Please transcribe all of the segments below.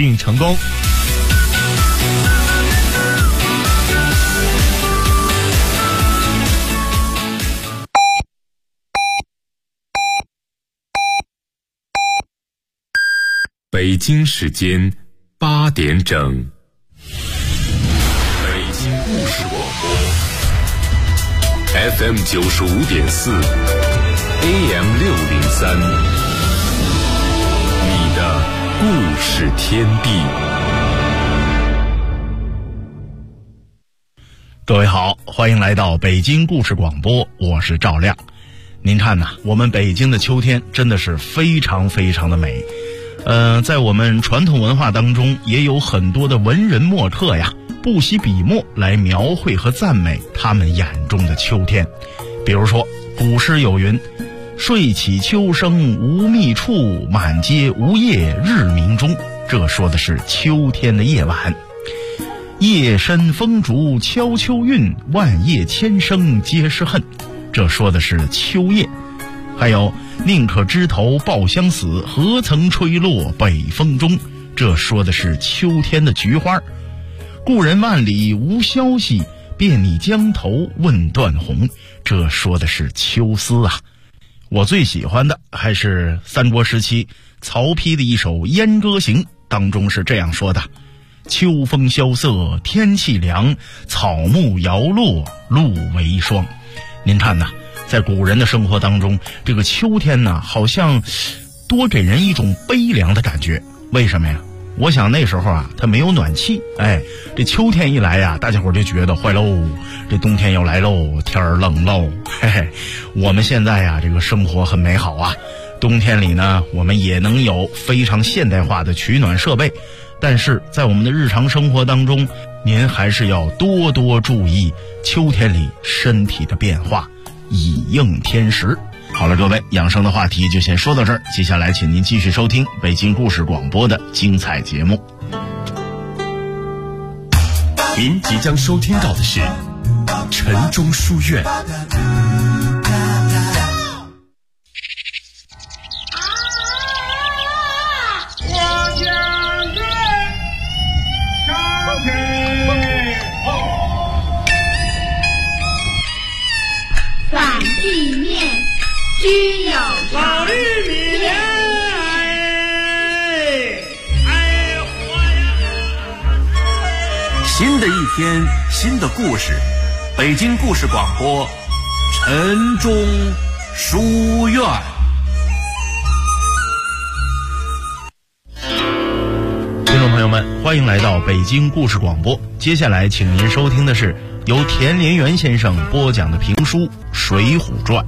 并成功。 北京时间8点整，北京故事广播 FM 95.4 AM 603，你的故事天地。 各位好，欢迎来到北京故事广播，我是赵亮。您看呐，我们北京的秋天真的是非常非常的美。在我们传统文化当中，也有很多的文人墨客呀，不惜笔墨来描绘和赞美他们眼中的秋天。比如说，古诗有云：“睡起秋声无觅处，满街无叶日明中。”这说的是秋天的夜晚。夜深风竹敲秋韵，万叶千声皆是恨。这说的是秋夜。还有宁可枝头抱香死，何曾吹落北风中。这说的是秋天的菊花。故人万里无消息，便拟江头问断鸿。这说的是秋思啊。我最喜欢的还是三国时期曹丕的一首《燕歌行》，当中是这样说的：秋风萧瑟天气凉，草木摇落露为霜。您看呐，在古人的生活当中，这个秋天呢，好像多给人一种悲凉的感觉。为什么呀？我想那时候啊，它没有暖气，这秋天一来呀，大家伙就觉得坏喽，这冬天要来喽，天儿冷喽。我们现在呀，这个生活很美好啊，冬天里呢，我们也能有非常现代化的取暖设备，但是在我们的日常生活当中，您还是要多多注意秋天里身体的变化，以应天时。好了，各位，养生的话题就先说到这儿，接下来请您继续收听北京故事广播的精彩节目。 您即将收听到的是晨钟书院。 反地面均有老玉米莲， 新的一天，新的故事，北京故事广播，晨钟书院。 听众朋友们，欢迎来到北京故事广播。接下来请您收听的是由田连元先生播讲的评书《水浒传》。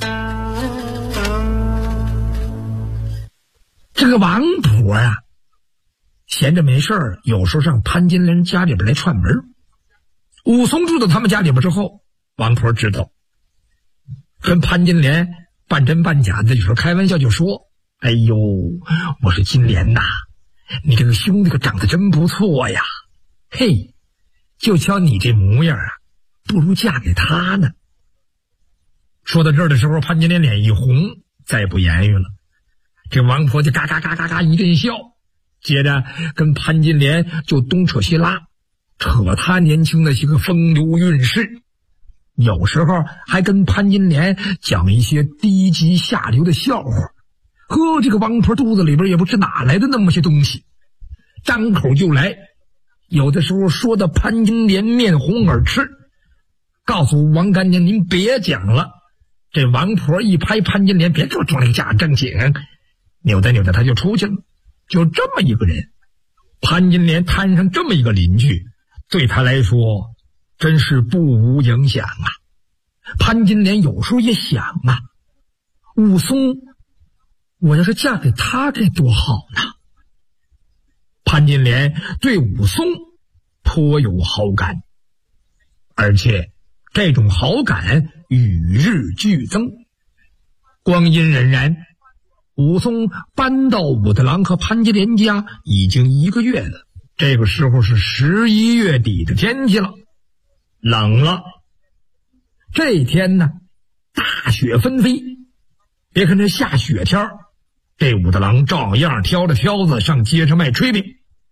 这个王婆啊，闲着没事儿，有时候上潘金莲家里边来串门。武松住到他们家里边之后，王婆知道，跟潘金莲半真半假的，有时候开玩笑就说：“哎呦，我说金莲呐，你这个兄弟可长得真不错呀，嘿，就瞧你这模样啊，不如嫁给他呢。”说到这儿的时候，潘金莲脸一红，再不言语了。这王婆就嘎嘎嘎嘎嘎一阵笑，接着跟潘金莲就东扯西拉，扯他年轻的些个风流韵事，有时候还跟潘金莲讲一些低级下流的笑话。这个王婆肚子里边也不知哪来的那么些东西，张口就来，有的时候说的潘金莲面红耳赤，告诉王干娘您别讲了。这王婆一拍潘金莲，别给我装那个假正经，扭哒扭哒他就出去了。就这么一个人，潘金莲摊上这么一个邻居，对他来说真是不无影响啊。潘金莲有时候也想啊，武松我要是嫁给他该多好呢。潘金莲对武松颇有好感，而且这种好感与日俱增。光阴荏苒，武松搬到武大郎和潘金莲家已经1个月了。这个时候是11月底的天气了，冷了。这一天呢，大雪纷飞。别看这下雪天，这武大郎照样挑着挑子上街上卖炊饼。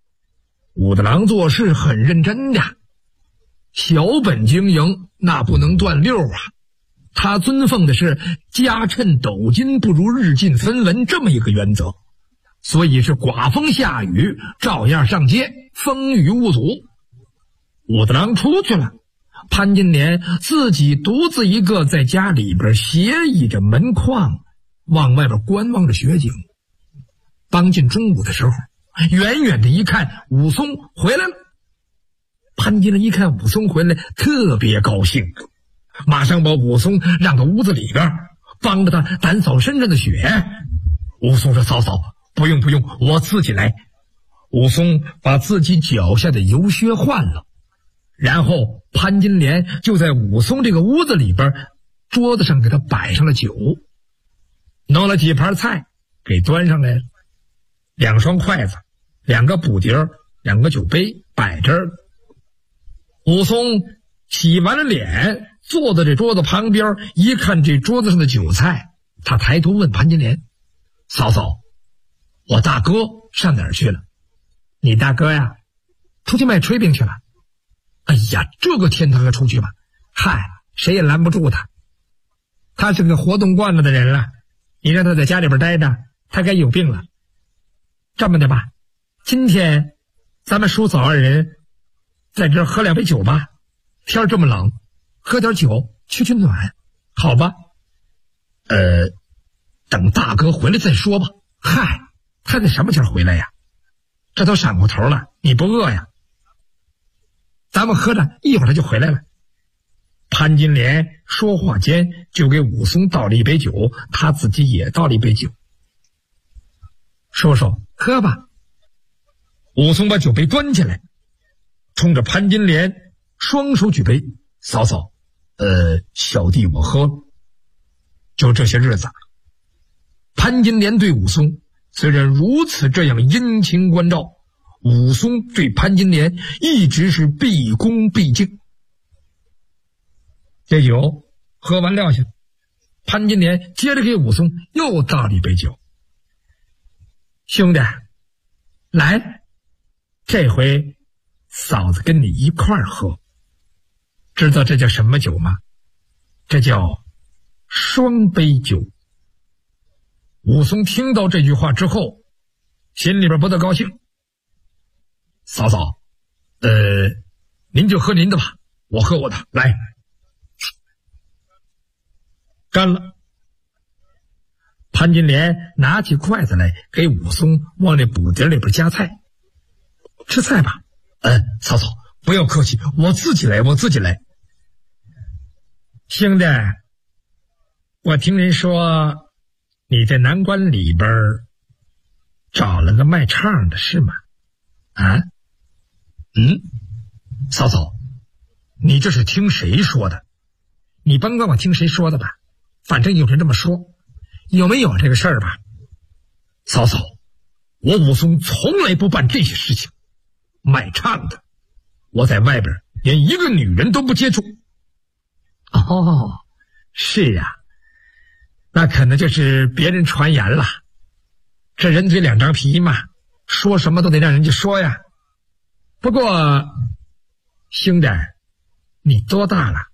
武大郎做事很认真的，小本经营那不能断溜啊。他尊奉的是家趁斗金不如日进分文这么一个原则，所以是刮风下雨照样上街，风雨无阻。武大郎出去了，潘金莲自己独自一个在家里边斜倚着门框，往外边观望着雪景。当近中午的时候，远远的一看，武松回来了。潘金莲一看武松回来，特别高兴，马上把武松让到屋子里边，帮着他掸扫身上的雪。武松说：“嫂嫂，不用，我自己来。”武松把自己脚下的油靴换了，然后潘金莲就在武松这个屋子里边桌子上给他摆上了酒，弄了几盘菜给端上来了，2双筷子，2个补碟，2个酒杯摆这儿。武松洗完了脸，坐在这桌子旁边，一看这桌子上的酒菜，他抬头问潘金莲：“嫂嫂，我大哥上哪儿去了？”“你大哥呀，出去卖炊饼去了。”“哎呀，这个天他还出去吧？嗨，谁也拦不住他。他是个活动惯了的人了，你让他在家里边待着，他该有病了。这么的吧，今天咱们叔嫂2人在这儿喝2杯酒吧，天这么冷，喝点酒取暖，好吧？”“等大哥回来再说吧。”“嗨，他得什么前回来呀？这都闪过头了，你不饿呀？咱们喝着，一会儿他就回来了。”潘金莲说话间就给武松倒了一杯酒，他自己也倒了一杯酒。“叔叔，喝吧。”武松把酒杯端起来，冲着潘金莲双手举杯：“嫂嫂，小弟我喝。”就这些日子，潘金莲对武松虽然如此这样殷勤关照，武松对潘金莲一直是毕恭毕敬。这酒喝完撂下，潘金莲接着给武松又倒了一杯酒：“兄弟，来，这回嫂子跟你一块儿喝。知道这叫什么酒吗？这叫双杯酒。”武松听到这句话之后，心里边不大高兴：“嫂嫂，您就喝您的吧，我喝我的，来。”干了。潘金莲拿起筷子来，给武松往那补碟里边夹菜：“吃菜吧。”“嫂嫂不要客气，我自己来。”“兄弟，我听人说你在南关里边找了个卖唱的是吗？”“啊？嫂嫂，你这是听谁说的？你甭管我听谁说的吧，反正有人这么说，有没有这个事儿吧？”“嫂嫂，我武松从来不办这些事情，卖唱的，我在外边连一个女人都不接触。”“哦，是啊，那可能就是别人传言了。这人嘴2张皮嘛，说什么都得让人家说呀。不过，兄弟，你多大了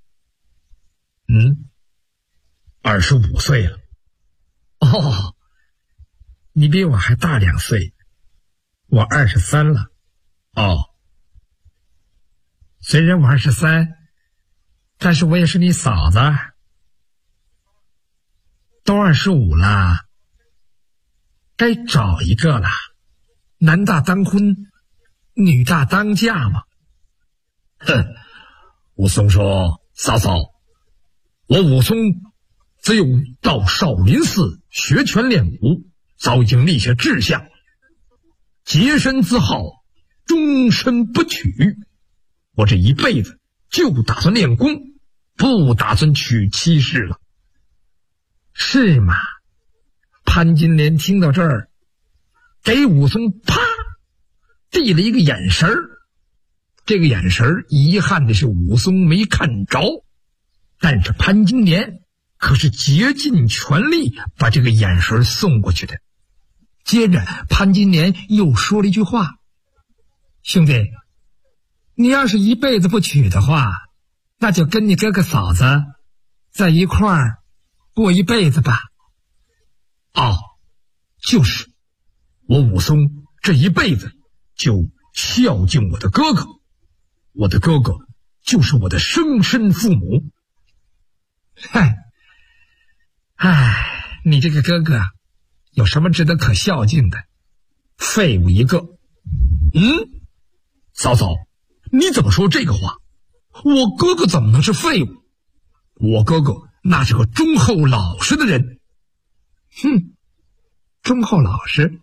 ？”“25岁了。”“哦，你比我还大2岁，我23了。”“哦，虽然我23，但是我也是你嫂子。”“都25了，该找一个了，男大当婚，女大当嫁嘛。”“武松说：“嫂嫂，我武松自幼到少林寺学拳练武，早已经立下志向，洁身自好，终身不娶。我这一辈子就打算练功，不打算娶妻室了。”“是吗？”潘金莲听到这儿，给武松啪递了一个眼神儿。这个眼神儿遗憾的是武松没看着，但是潘金莲可是竭尽全力把这个眼神送过去的。接着潘金莲又说了一句话：“ 兄弟，你要是一辈子不娶的话，那就跟你哥哥嫂子在一块儿过一辈子吧。哦，就是我武松这一辈子就孝敬我的哥哥，我的哥哥就是我的生身父母。你这个哥哥有什么值得可孝敬的？废物一个。嫂嫂，你怎么说这个话？我哥哥怎么能是废物？我哥哥那是个忠厚老实的人。忠厚老实？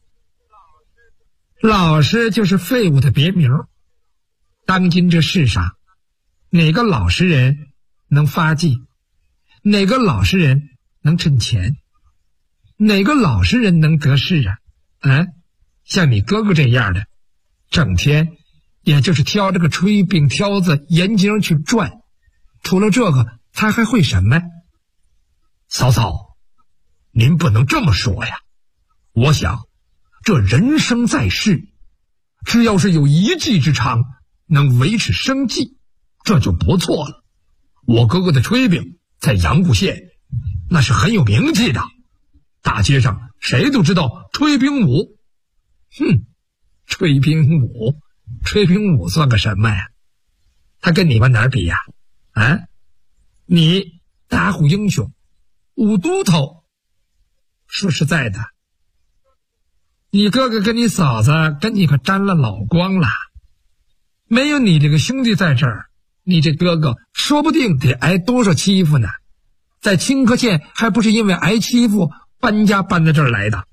老实就是废物的别名。当今这世上，哪个老实人能发迹？哪个老实人能挣钱？哪个老实人能得势啊？像你哥哥这样的，整天也就是挑着个炊饼挑子沿街去转，除了这个他还会什么？嫂嫂，您不能这么说呀。我想这人生在世，只要是有一技之长能维持生计，这就不错了。我哥哥的炊饼在阳谷县那是很有名气的，大街上谁都知道炊饼舞。炊饼舞算个什么呀？他跟你们哪儿比呀？你打虎英雄武都头，说实在的，你哥哥跟你嫂子跟你可沾了老光了。没有你这个兄弟在这儿，你这哥哥说不定得挨多少欺负呢。在清河县还不是因为挨欺负搬家搬到这儿来的。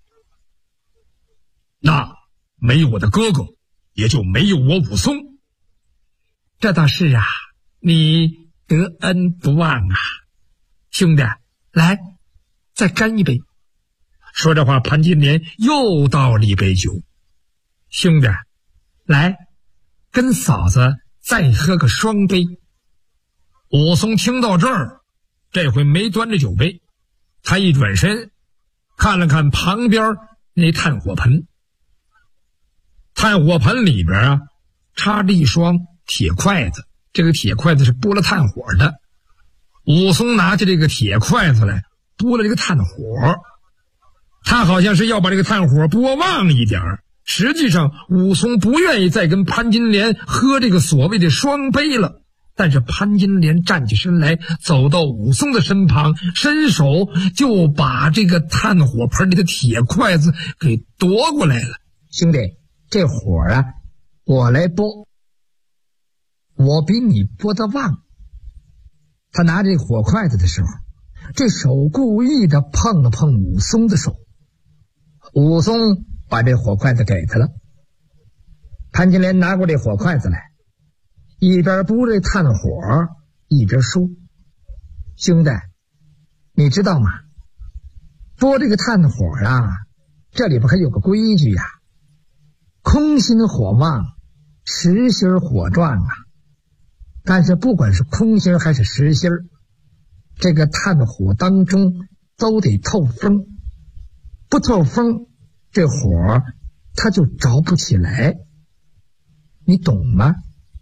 那没有我的哥哥，也就没有我武松。这倒是啊，你得恩不忘啊。兄弟，来，再干一杯。说这话，潘金莲又倒了一杯酒。兄弟，来，跟嫂子再喝个双杯。武松听到这儿，这回没端着酒杯，他一转身看了看旁边那炭火盆，炭火盆里边插着一双铁筷子，这个铁筷子是拨了炭火的。武松拿起这个铁筷子来拨了这个炭火，他好像是要把这个炭火拨旺一点，实际上武松不愿意再跟潘金莲喝这个所谓的双杯了。但是潘金莲站起身来，走到武松的身旁，伸手就把这个炭火盆里的铁筷子给夺过来了。 兄弟，这火啊，我来拨，我比你拨得旺。他拿这火筷子的时候，这手故意的碰了碰武松的手，武松把这火筷子给他了。潘金莲拿过这火筷子来，一边拨这炭火一边说：兄弟，你知道吗？拨这个炭火啊，这里边还有个规矩呀，空心火旺，实心火壮啊。但是不管是空心还是实心，这个炭火当中都得透风，不透风，这火它就着不起来，你懂吗？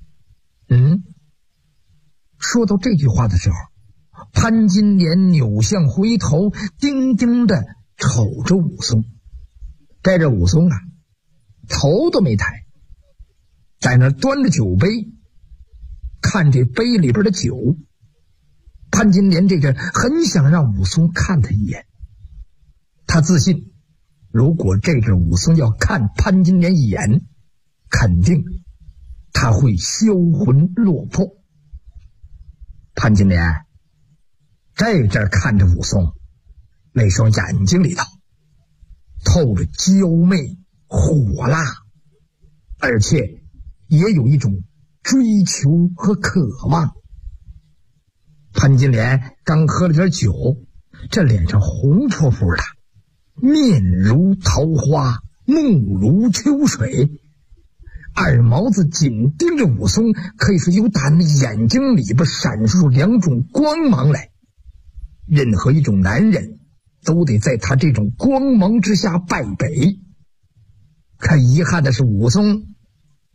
说到这句话的时候，潘金莲扭向回头，定定的瞅着武松。这武松啊，头都没抬，在那端着酒杯，看这杯里边的酒。潘金莲这个很想让武松看他一眼，他自信，如果这阵武松要看潘金莲一眼，肯定他会销魂落魄。潘金莲这阵看着武松，那双眼睛里头透着娇媚火辣，而且也有一种追求和渴望。潘金莲刚喝了点酒，这脸上红扑扑的，面如桃花，目如秋水，二毛子紧盯着武松，可以说有打那眼睛里边闪烁两种光芒来。任何一种男人都得在他这种光芒之下败北。可遗憾的是，武松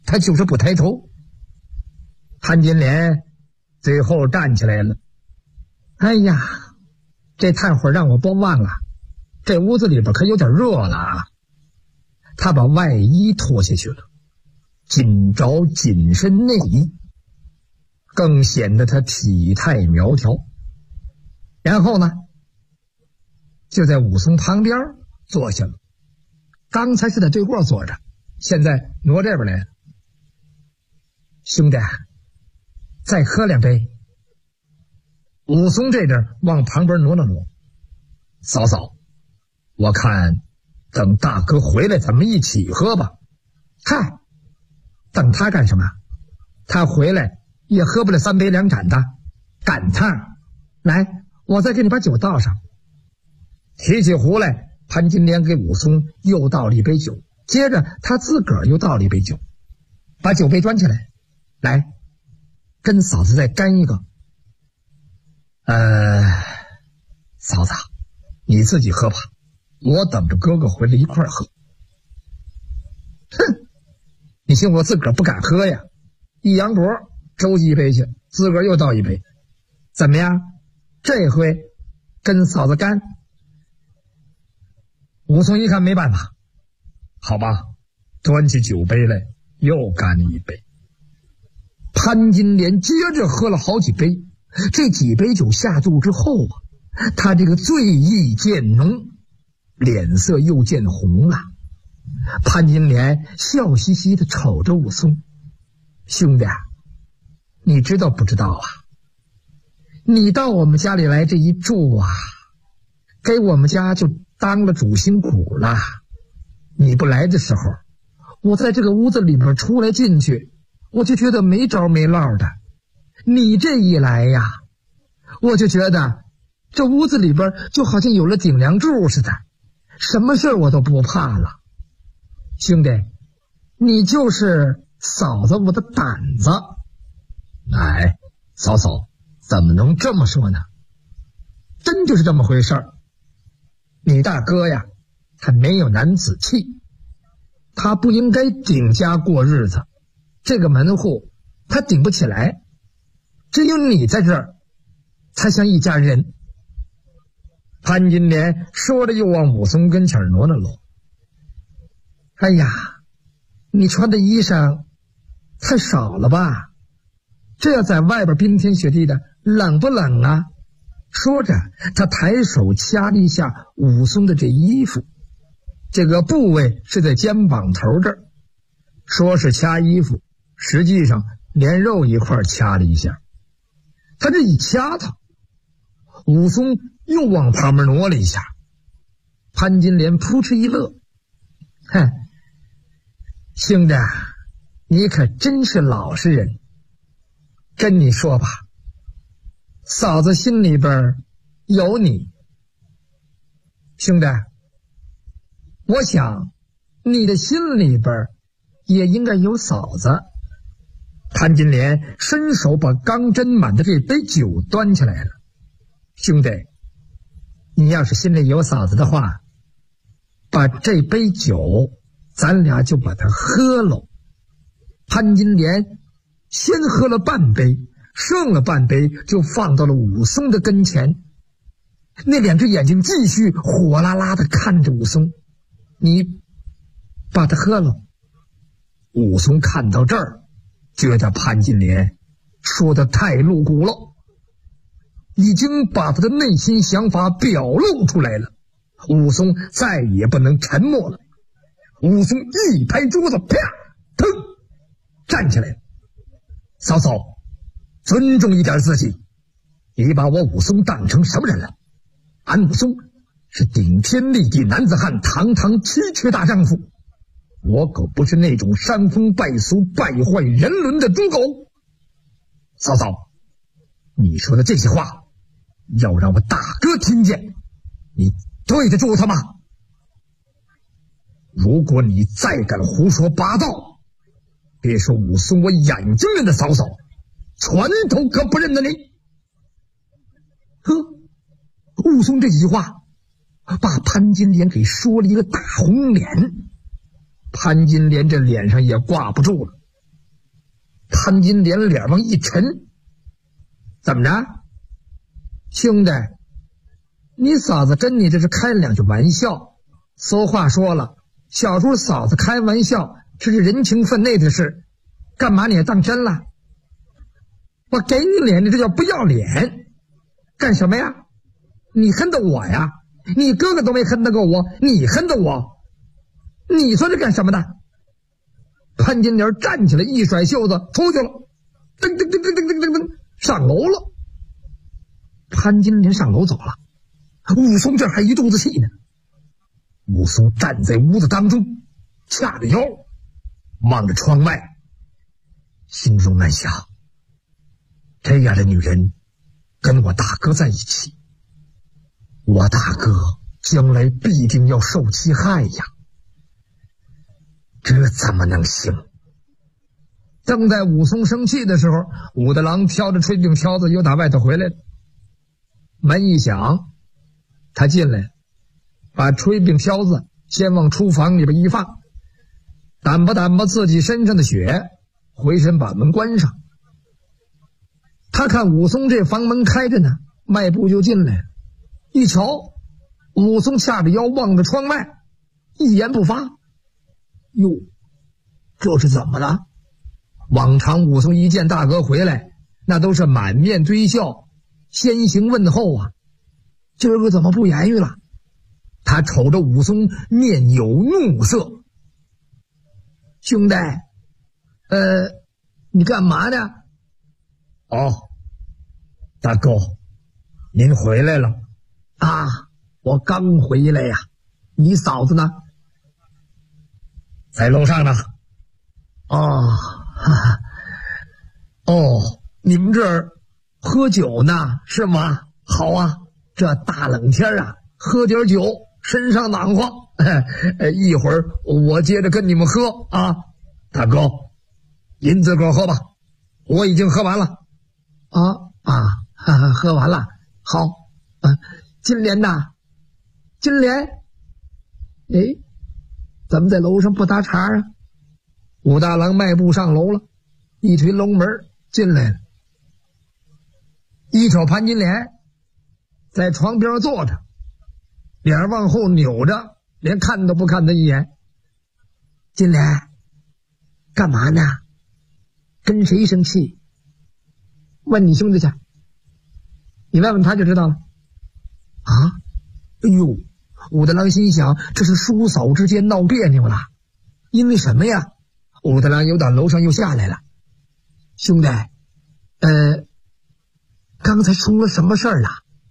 他就是不抬头。潘金莲最后站起来了。哎呀，这炭火让我甭忘了，这屋子里边可有点热了啊。他把外衣脱下去了，仅着紧身内衣，更显得他体态苗条。然后呢，就在武松旁边坐下了。刚才是在对过坐着，现在挪这边来了。兄弟，再喝2杯。武松这阵往旁边挪了挪。嫂嫂，我看等大哥回来咱们一起喝吧。嗨，等他干什么？他回来也喝不了3杯2盏的，赶趟。来，我再给你把酒倒上。提起壶来，潘金莲给武松又倒了一杯酒，接着他自个儿又倒了一杯酒，把酒杯端起来，来，跟嫂子再干一个。嫂子，你自己喝吧，我等着哥哥回来一块儿喝。哼，你信我自个儿不敢喝呀？一扬脖周一杯去，自个儿又倒一杯。怎么样？这回跟嫂子干？武松一看没办法，好吧，端起酒杯来又干了一杯。潘金莲接着喝了好几杯，这几杯酒下肚之后啊，他这个醉意渐浓，脸色又渐红了。潘金莲笑嘻嘻地瞅着武松，兄弟，你知道不知道啊？你到我们家里来这一住啊，给我们家就当了主心骨了。你不来的时候，我在这个屋子里边出来进去，我就觉得没着没落的。你这一来呀，我就觉得这屋子里边就好像有了顶梁柱似的，什么事我都不怕了。兄弟，你就是嫂子我的胆子。哎，嫂嫂，怎么能这么说呢？真就是这么回事儿。你大哥呀，他没有男子气，他不应该顶家过日子，这个门户他顶不起来，只有你在这儿才像一家人。潘金莲说着又往武松跟前挪了挪。哎呀，你穿的衣裳太少了吧？这要在外边冰天雪地的，冷不冷啊？说着他抬手掐了一下武松的这衣服，这个部位是在肩膀头这儿，说是掐衣服，实际上连肉一块掐了一下。他这一掐他，武松又往旁边挪了一下。潘金莲扑哧一乐，哼，兄弟，你可真是老实人。跟你说吧，嫂子心里边有你。兄弟，我想你的心里边也应该有嫂子。潘金莲伸手把刚斟满的这杯酒端起来了。兄弟，你要是心里有嫂子的话，把这杯酒咱俩就把它喝了。潘金莲先喝了半杯，剩了半杯就放到了武松的跟前，那两只眼睛继续火辣辣的看着武松。你把它喝了。武松看到这儿，觉得潘金莲说的太露骨了，已经把他的内心想法表露出来了。武松再也不能沉默了。武松一拍桌子，啪，腾，站起来了。嫂嫂，尊重一点自己，你把我武松当成什么人了？俺武松是顶天立地男子汉，堂堂7阙大丈夫，我可不是那种伤风败俗败坏人伦的猪狗。嫂嫂，你说的这些话要让我大哥听见，你对得住他吗？如果你再敢胡说八道，别说武松我眼睛认的嫂嫂，拳头可不认得你。呵，武松这几句话把潘金莲给说了一个大红脸。潘金莲这脸上也挂不住了， 潘金莲脸往一沉，怎么着？兄弟，你嫂子跟你这是开两句玩笑。俗话说了，小时候嫂子开玩笑，这是人情分内的事，干嘛你也当真了？我给你脸，你这叫不要脸。干什么呀？你恨得我呀？你哥哥都没恨得过我，你恨得我？你说这干什么的？潘金莲站起来，一甩袖子出去了，噔噔噔噔噔噔噔噔，上楼了。潘金莲上楼走了，武松这还一肚子气呢。武松站在屋子当中，掐着腰，望着窗外，心中暗想：这样的女人跟我大哥在一起，我大哥将来必定要受其害呀，这怎么能行？正在武松生气的时候，武大郎挑着炊饼挑子又打外头回来了。门一响，他进来，把炊饼挑子先往厨房里边一放，掸吧自己身上的血，回身把门关上。他看武松这房门开着呢，迈步就进来了。一瞧，武松掐着腰望着窗外，一言不发。哟，这是怎么了？往常武松一见大哥回来，那都是满面堆笑，先行问候啊，今儿个怎么不言语了？他瞅着武松，面有怒色。兄弟，你干嘛呢？哦，大哥，您回来了啊？我刚回来呀。你嫂子呢？在楼上呢。你们这儿喝酒呢是吗？好啊，这大冷天啊，喝点酒身上暖和。一会儿我接着跟你们喝啊。大哥，您自个儿喝吧，我已经喝完了。喝完了。好，金莲呐，金莲，怎么在楼上不搭茬啊？武大郎迈步上楼了，一推楼门进来了。一瞅潘金莲在床边坐着，脸往后扭着，连看都不看他一眼。金莲，干嘛呢？跟谁生气？问你兄弟去，你问问他就知道了。哎呦，武大郎心想，这是叔嫂之间闹别扭了。因为什么呀？武大郎又到楼上又下来了。兄弟，刚才出了什么事儿了？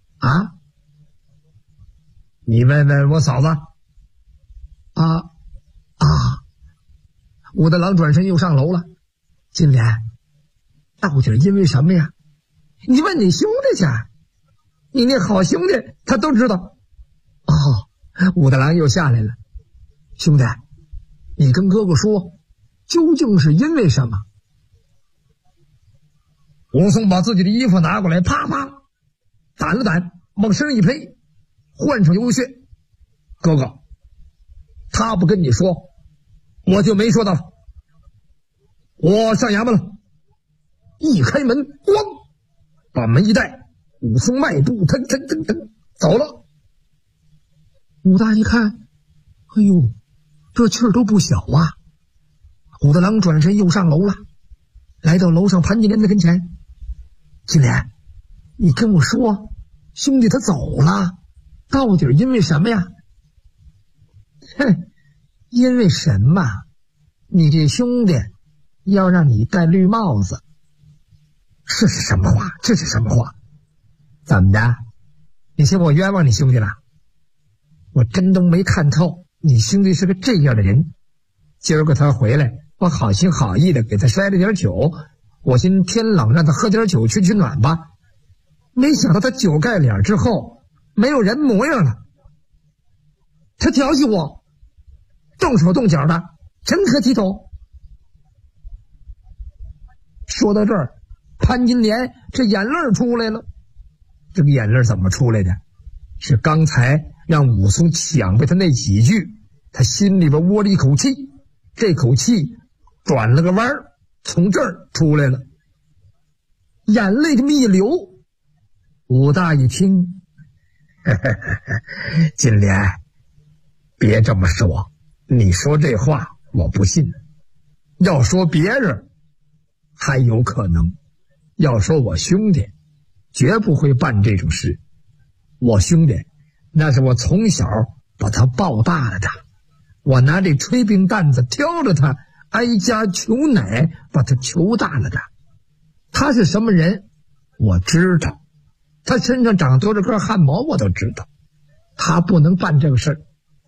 你问问我嫂子。武大郎转身又上楼了。金莲，到底因为什么呀？你问你兄弟去，你那好兄弟他都知道。武大郎又下来了。兄弟，你跟哥哥说，究竟是因为什么？武松把自己的衣服拿过来，啪啪掸了掸，往身上一披，换上油靴。哥哥，他不跟你说，我就没说的了。我上衙门了。一开门，咣，把门一带，武松迈步腾腾腾腾走了。武大一看，哎呦，这气儿都不小啊。武大郎转身又上楼了，来到楼上潘金莲的跟前。金莲，你跟我说，兄弟他走了，到底因为什么呀？因为什么？你这兄弟要让你戴绿帽子。这是什么话？这是什么话？怎么的？你嫌我冤枉你兄弟了？我真都没看透，你兄弟是个这样的人。今儿个他回来，我好心好意的给他筛了点酒，我寻天冷让他喝点酒取取暖吧。没想到他酒盖脸之后没有人模样了，他调戏我，动手动脚的，成何体统？说到这儿，潘金莲这眼泪出来了。这个眼泪怎么出来的？是刚才让武松抢ไป他那几句，他心里边窝了一口气，这口气转了个弯儿， 从这儿出来了，眼泪这么一流。武大一听，金莲，别这么说，你说这话我不信。要说别人还有可能，要说我兄弟绝不会办这种事。我兄弟那是我从小把他抱大了的，我拿这炊饼担子挑着他挨家求奶把他求大了的。他是什么人我知道，他身上长多少根汗毛我都知道。他不能办这个事儿，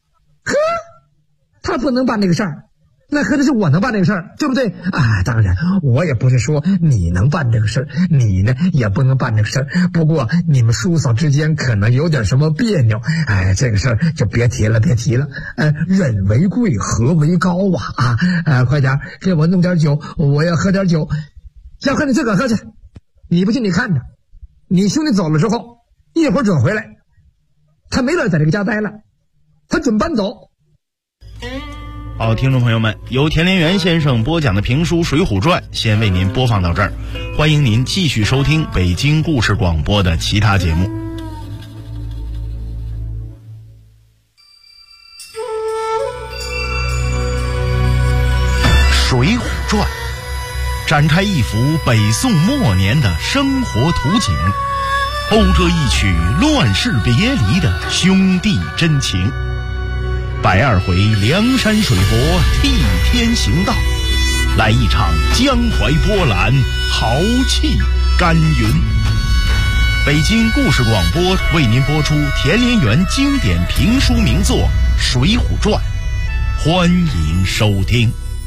他不能办这个事儿，那可能是我能办这个事儿，对不对啊？当然我也不是说你能办这个事儿，你呢也不能办这个事儿，不过你们叔嫂之间可能有点什么别扭，这个事儿就别提了。忍为贵和为高啊！快点给我弄点酒，我要喝点酒。要喝你自个喝去，你不信你看着，你兄弟走了之后一会儿准回来，他没乐在这个家待了，他准搬走。 好，听众朋友们，由田连元先生播讲的评书《水浒传》先为您播放到这儿，欢迎您继续收听北京故事广播的其他节目。《水浒传》展开一幅北宋末年的生活图景，勾着一曲乱世别离的兄弟真情。120回梁山水泊替天行道，来一场江淮波澜，豪气干云。北京故事广播为您播出田连元经典评书名作《水浒传》，欢迎收听。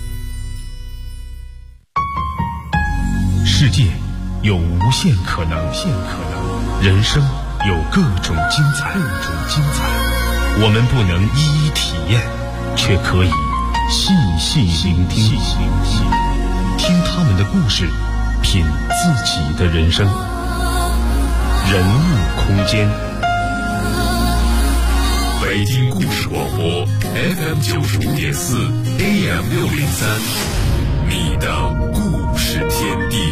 世界有无限可能，人生有各种精彩。我们不能一一体验，却可以细细聆听，听他们的故事，品自己的人生。人物空间，北京故事广播 FM 95.4 AM 603，你的故事天地。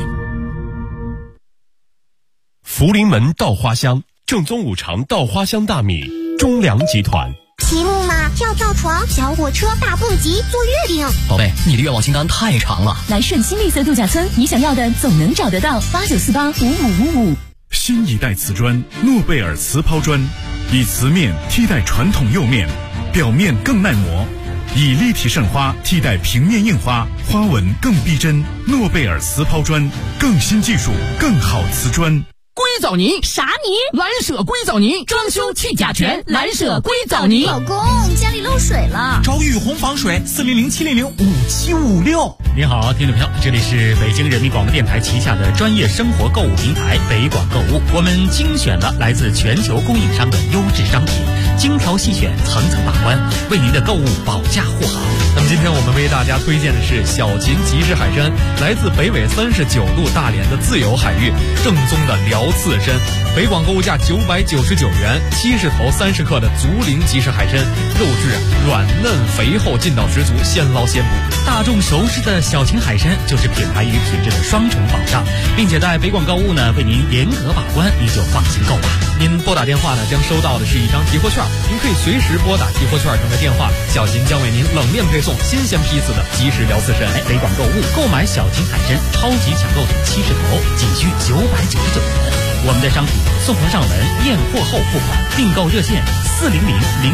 福临门稻花香，正宗五常稻花香大米，中粮集团。 骑木马、跳跳床、小火车、大蹦极、坐月饼。 宝贝，你的愿望清单太长了。 来顺新绿色度假村，你想要的总能找得到。89485555。 新一代瓷砖诺贝尔瓷抛砖，以瓷面替代传统釉面，表面更耐磨，以立体渗花替代平面印花，花纹更逼真。诺贝尔瓷抛砖，更新技术，更好瓷砖。 硅藻泥啥泥？ 蓝舍硅藻泥，装修去甲醛，蓝舍硅藻泥。 老公，家里漏水了， 找雨虹防水，400-700-5756。 您好，听众朋友，这里是北京人民广播电台旗下的专业生活购物平台北广购物，我们精选了来自全球供应商的优质商品，精挑细选，层层把关，为您的购物保驾护航。 那么今天我们为大家推荐的是小秦即食海参，来自北纬39度大连的自由海域，正宗的辽刺参，北广购物价999元，70头30克的竹林即食海参，肉质软嫩肥厚，劲道十足，现捞现补。 大众熟知的小秦海参就是品牌与品质的双重保障，并且在北广购物呢为您严格把关，您就放心购吧。 您拨打电话呢将收到的是一张提货券，您可以随时拨打提货券上的电话，小秦将为您冷链配送新鲜批次的即食辽刺参。 北广购物购买小秦海参超级抢购组70头，仅需999元。我们的商品送货上门，验货后付款，订购热线400-0